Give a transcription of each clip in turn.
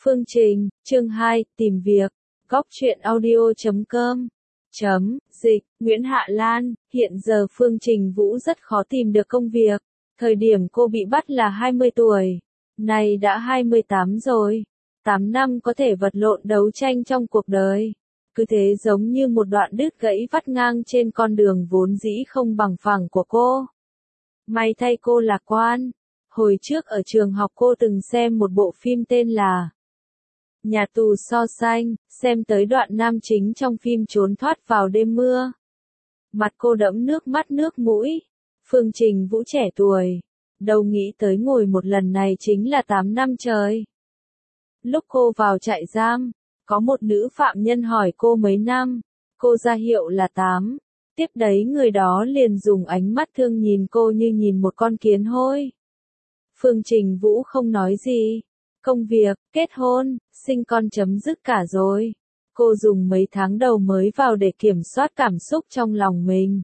Phương Trình, chương 2, tìm việc, góc truyện audio.com. Dịch, Nguyễn Hạ Lan, hiện giờ Phương Trình Vũ rất khó tìm được công việc. Thời điểm cô bị bắt là 20 tuổi, nay đã 28 rồi. 8 năm có thể vật lộn đấu tranh trong cuộc đời. Cứ thế giống như một đoạn đứt gãy vắt ngang trên con đường vốn dĩ không bằng phẳng của cô. May thay cô lạc quan. Hồi trước ở trường học cô từng xem một bộ phim tên là Nhà tù so sánh, xem tới đoạn nam chính trong phim trốn thoát vào đêm mưa. Mặt cô đẫm nước mắt nước mũi. Phương Trình Vũ trẻ tuổi, đâu nghĩ tới ngồi một lần này chính là 8 năm trời. Lúc cô vào trại giam, có một nữ phạm nhân hỏi cô mấy năm, cô ra hiệu là 8. Tiếp đấy người đó liền dùng ánh mắt thương nhìn cô như nhìn một con kiến hôi. Phương Trình Vũ không nói gì. Công việc, kết hôn, sinh con chấm dứt cả rồi. Cô dùng mấy tháng đầu mới vào để kiểm soát cảm xúc trong lòng mình.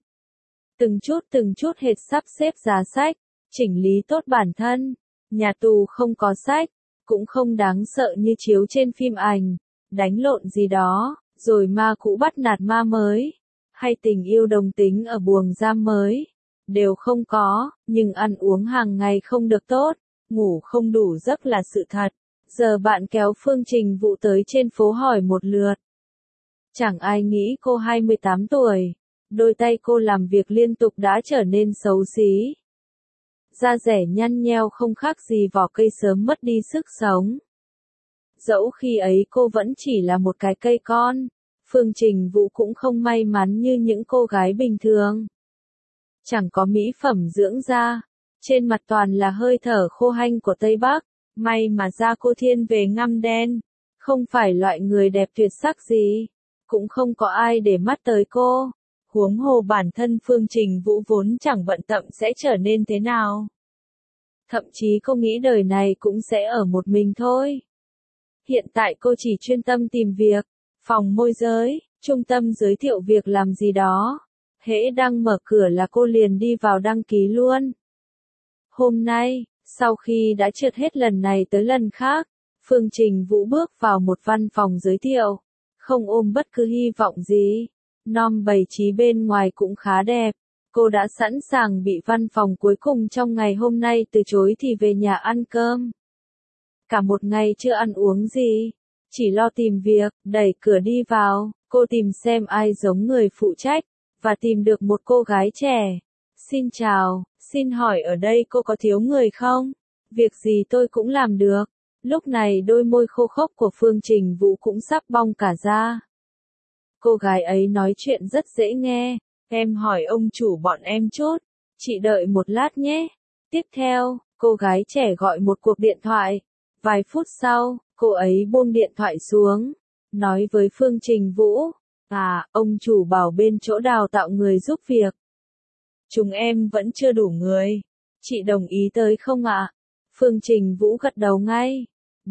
Từng chút hệt sắp xếp giá sách, chỉnh lý tốt bản thân. Nhà tù không có sách, cũng không đáng sợ như chiếu trên phim ảnh, đánh lộn gì đó, rồi ma cũ bắt nạt ma mới, hay tình yêu đồng tính ở buồng giam mới. Đều không có, nhưng ăn uống hàng ngày không được tốt, ngủ không đủ giấc là sự thật. Giờ bạn kéo Phương Trình Vũ tới trên phố hỏi một lượt. Chẳng ai nghĩ cô 28 tuổi, đôi tay cô làm việc liên tục đã trở nên xấu xí. Da dẻ nhăn nheo không khác gì vỏ cây sớm mất đi sức sống. Dẫu khi ấy cô vẫn chỉ là một cái cây con, Phương Trình Vũ cũng không may mắn như những cô gái bình thường. Chẳng có mỹ phẩm dưỡng da, trên mặt toàn là hơi thở khô hanh của Tây Bắc, may mà da cô thiên về ngăm đen, không phải loại người đẹp tuyệt sắc gì, cũng không có ai để mắt tới cô, huống hồ bản thân Phương Trình Vũ vốn chẳng bận tâm sẽ trở nên thế nào. Thậm chí cô nghĩ đời này cũng sẽ ở một mình thôi. Hiện tại cô chỉ chuyên tâm tìm việc, phòng môi giới, trung tâm giới thiệu việc làm gì đó. Hễ đang mở cửa là cô liền đi vào đăng ký luôn. Hôm nay, sau khi đã trượt hết lần này tới lần khác, Phương Trình Vũ bước vào một văn phòng giới thiệu, không ôm bất cứ hy vọng gì. Nom bày trí bên ngoài cũng khá đẹp. Cô đã sẵn sàng bị văn phòng cuối cùng trong ngày hôm nay từ chối thì về nhà ăn cơm. Cả một ngày chưa ăn uống gì, chỉ lo tìm việc, đẩy cửa đi vào, cô tìm xem ai giống người phụ trách, và tìm được một cô gái trẻ. Xin chào, xin hỏi ở đây cô có thiếu người không? Việc gì tôi cũng làm được. Lúc này đôi môi khô khốc của Phương Trình Vũ cũng sắp bong cả ra. Cô gái ấy nói chuyện rất dễ nghe. Em hỏi ông chủ bọn em chút. Chị đợi một lát nhé. Tiếp theo, cô gái trẻ gọi một cuộc điện thoại. Vài phút sau, cô ấy buông điện thoại xuống, nói với Phương Trình Vũ. À, ông chủ bảo bên chỗ đào tạo người giúp việc. Chúng em vẫn chưa đủ người. Chị đồng ý tới không ạ? Phương Trình Vũ gật đầu ngay.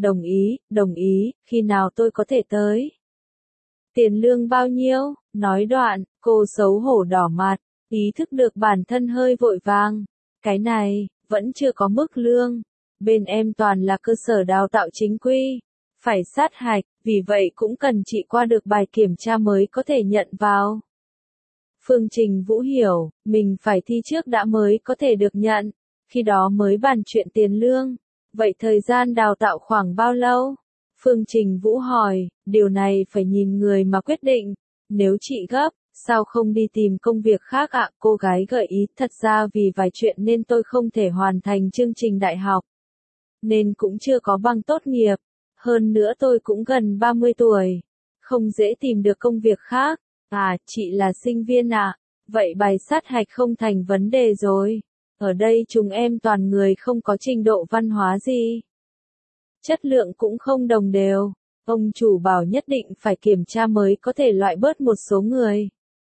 Đồng ý, khi nào tôi có thể tới? Tiền lương bao nhiêu? Nói đoạn, cô xấu hổ đỏ mặt, ý thức được bản thân hơi vội vàng. Cái này, vẫn chưa có mức lương. Bên em toàn là cơ sở đào tạo chính quy. Phải sát hạch, vì vậy cũng cần chị qua được bài kiểm tra mới có thể nhận vào. Phương Trình Vũ hiểu, mình phải thi trước đã mới có thể được nhận, khi đó mới bàn chuyện tiền lương. Vậy thời gian đào tạo khoảng bao lâu? Phương Trình Vũ hỏi, điều này phải nhìn người mà quyết định. Nếu chị gấp, sao không đi tìm công việc khác ạ? Cô gái gợi ý, thật ra vì vài chuyện nên tôi không thể hoàn thành chương trình đại học. Nên cũng chưa có bằng tốt nghiệp. Hơn nữa tôi cũng gần 30 tuổi. Không dễ tìm được công việc khác. À, chị là sinh viên ạ. Vậy bài sát hạch không thành vấn đề rồi. Ở đây chúng em toàn người không có trình độ văn hóa gì. Chất lượng cũng không đồng đều. Ông chủ bảo nhất định phải kiểm tra mới có thể loại bớt một số người.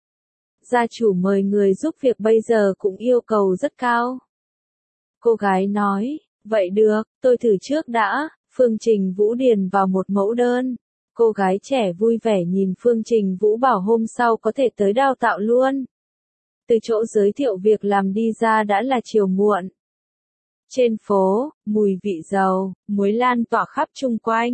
Gia chủ mời người giúp việc bây giờ cũng yêu cầu rất cao. Cô gái nói, vậy được, tôi thử trước đã. Phương Trình Vũ điền vào một mẫu đơn. Cô gái trẻ vui vẻ nhìn Phương Trình Vũ bảo hôm sau có thể tới đào tạo luôn. Từ chỗ giới thiệu việc làm đi ra đã là chiều muộn. Trên phố, mùi vị dầu, muối lan tỏa khắp chung quanh.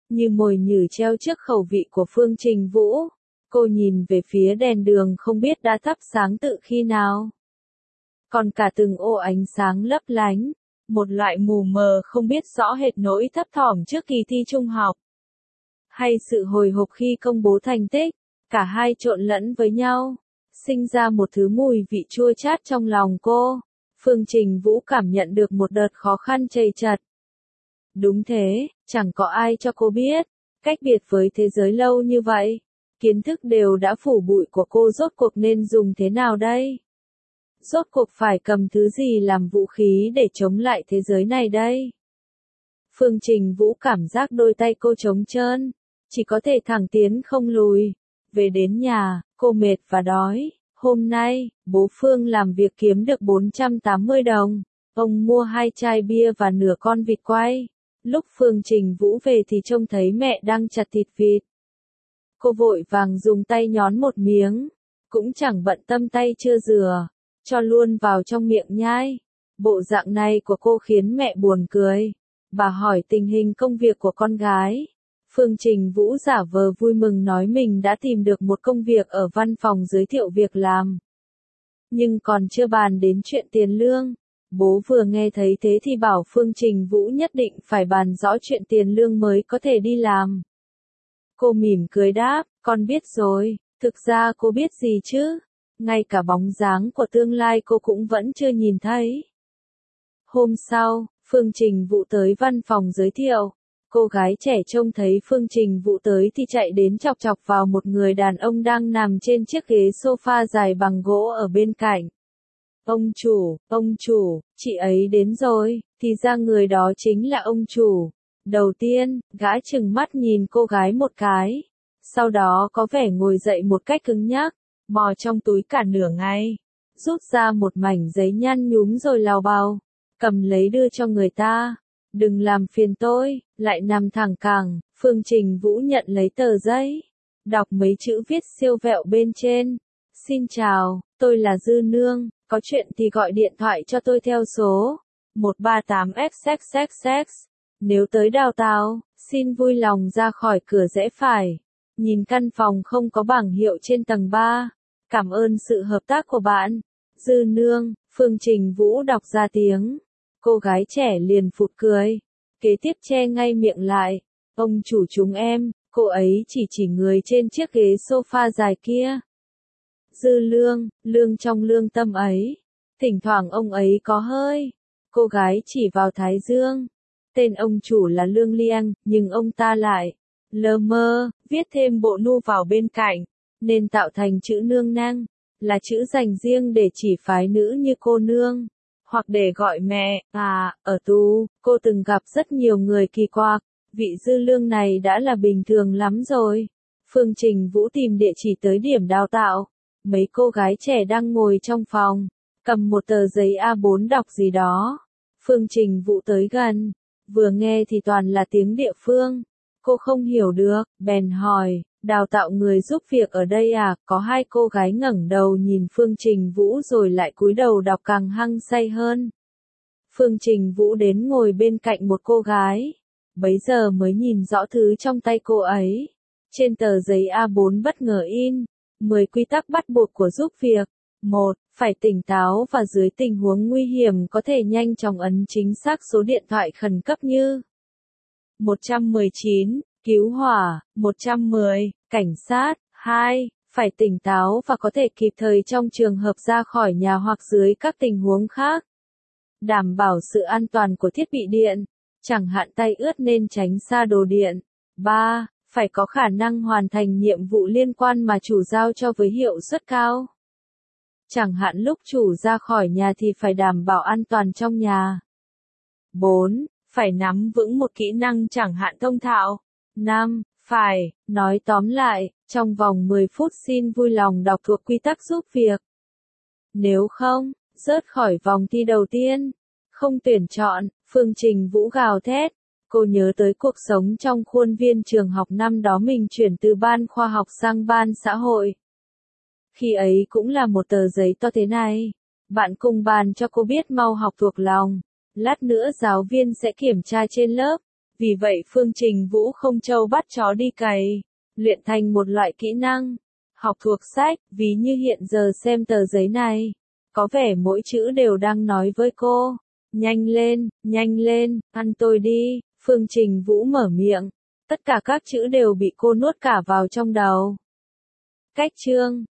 như mồi nhử treo trước khẩu vị của Phương Trình Vũ. Cô nhìn về phía đèn đường không biết đã thắp sáng tự khi nào. Còn cả từng ô ánh sáng lấp lánh, một loại mù mờ không biết rõ hệt nỗi thấp thỏm trước kỳ thi trung học. Hay sự hồi hộp khi công bố thành tích, cả hai trộn lẫn với nhau, sinh ra một thứ mùi vị chua chát trong lòng cô. Phương Trình Vũ cảm nhận được một đợt khó khăn trầy trật. Đúng thế, chẳng có ai cho cô biết, cách biệt với thế giới lâu như vậy, kiến thức đều đã phủ bụi của cô rốt cuộc nên dùng thế nào đây? Rốt cuộc phải cầm thứ gì làm vũ khí để chống lại thế giới này đây? Phương Trình Vũ cảm giác đôi tay cô trống trơn, chỉ có thể thẳng tiến không lùi. Về đến nhà, cô mệt và đói. Hôm nay, bố Phương làm việc kiếm được 480 đồng. Ông mua 2 chai bia và nửa con vịt quay. Lúc Phương Trình Vũ về thì trông thấy mẹ đang chặt thịt vịt. Cô vội vàng dùng tay nhón một miếng, cũng chẳng bận tâm tay chưa rửa, cho luôn vào trong miệng nhai. Bộ dạng này của cô khiến mẹ buồn cười. Bà hỏi tình hình công việc của con gái. Phương Trình Vũ giả vờ vui mừng nói mình đã tìm được một công việc ở văn phòng giới thiệu việc làm. Nhưng còn chưa bàn đến chuyện tiền lương. Bố vừa nghe thấy thế thì bảo Phương Trình Vũ nhất định phải bàn rõ chuyện tiền lương mới có thể đi làm. Cô mỉm cười đáp, con biết rồi. Thực ra cô biết gì chứ? Ngay cả bóng dáng của tương lai cô cũng vẫn chưa nhìn thấy. Hôm sau, Phương Trình Vũ tới văn phòng giới thiệu. Cô gái trẻ trông thấy Phương Trình Vũ tới thì chạy đến chọc chọc vào một người đàn ông đang nằm trên chiếc ghế sofa dài bằng gỗ ở bên cạnh. Ông chủ, chị ấy đến rồi, thì ra người đó chính là ông chủ. Đầu tiên, gã trừng mắt nhìn cô gái một cái. Sau đó có vẻ ngồi dậy một cách cứng nhắc, mò trong túi cả nửa ngày. Rút ra một mảnh giấy nhăn nhúm rồi lào bào. Cầm lấy đưa cho người ta. Đừng làm phiền tôi, lại nằm thẳng cẳng. Phương Trình Vũ nhận lấy tờ giấy. Đọc mấy chữ viết siêu vẹo bên trên. Xin chào, tôi là Dư Nương, có chuyện thì gọi điện thoại cho tôi theo số 138XXXX. Nếu tới đào tạo, xin vui lòng ra khỏi cửa rẽ phải. Nhìn căn phòng không có bảng hiệu trên tầng 3. Cảm ơn sự hợp tác của bạn. Dư Nương, Phương Trình Vũ đọc ra tiếng. Cô gái trẻ liền phụt cười. Kế tiếp che ngay miệng lại. Ông chủ chúng em, cô ấy chỉ người trên chiếc ghế sofa dài kia. Dư lương trong lương tâm ấy. Thỉnh thoảng ông ấy có hơi. Cô gái chỉ vào thái dương. Tên ông chủ là Lương Liang, nhưng ông ta lại lơ mơ, viết thêm bộ nu vào bên cạnh, nên tạo thành chữ nương năng, là chữ dành riêng để chỉ phái nữ như cô nương, hoặc để gọi mẹ. Ở tù, cô từng gặp rất nhiều người kỳ quặc, vị Dư Lương này đã là bình thường lắm rồi. Phương Trình Vũ tìm địa chỉ tới điểm đào tạo. Mấy cô gái trẻ đang ngồi trong phòng, cầm một tờ giấy A4 đọc gì đó. Phương Trình Vũ tới gần, vừa nghe thì toàn là tiếng địa phương. Cô không hiểu được, bèn hỏi, đào tạo người giúp việc ở đây à? Có hai cô gái ngẩng đầu nhìn Phương Trình Vũ rồi lại cúi đầu đọc càng hăng say hơn. Phương Trình Vũ đến ngồi bên cạnh một cô gái, bấy giờ mới nhìn rõ thứ trong tay cô ấy. Trên tờ giấy A4 bất ngờ in 10 quy tắc bắt buộc của giúp việc. 1. Phải tỉnh táo và dưới tình huống nguy hiểm có thể nhanh chóng ấn chính xác số điện thoại khẩn cấp như 119, cứu hỏa, 110, cảnh sát. 2. Phải tỉnh táo và có thể kịp thời trong trường hợp ra khỏi nhà hoặc dưới các tình huống khác. Đảm bảo sự an toàn của thiết bị điện, chẳng hạn tay ướt nên tránh xa đồ điện. 3. Phải có khả năng hoàn thành nhiệm vụ liên quan mà chủ giao cho với hiệu suất cao. Chẳng hạn lúc chủ ra khỏi nhà thì phải đảm bảo an toàn trong nhà. 4. Phải nắm vững một kỹ năng chẳng hạn thông thạo. 5. Phải, nói tóm lại, trong vòng 10 phút xin vui lòng đọc thuộc quy tắc giúp việc. Nếu không, rớt khỏi vòng thi đầu tiên. Không tuyển chọn, Phương Trình Vũ gào thét. Cô nhớ tới cuộc sống trong khuôn viên trường học năm đó mình chuyển từ ban khoa học sang ban xã hội. Khi ấy cũng là một tờ giấy to thế này. Bạn cùng bàn cho cô biết mau học thuộc lòng. Lát nữa giáo viên sẽ kiểm tra trên lớp. Vì vậy Phương Trình Vũ không trâu bắt chó đi cày, luyện thành một loại kỹ năng, học thuộc sách, ví như hiện giờ xem tờ giấy này. Có vẻ mỗi chữ đều đang nói với cô. Nhanh lên, ăn tôi đi, Phương Trình Vũ mở miệng. Tất cả các chữ đều bị cô nuốt cả vào trong đầu. Cách chương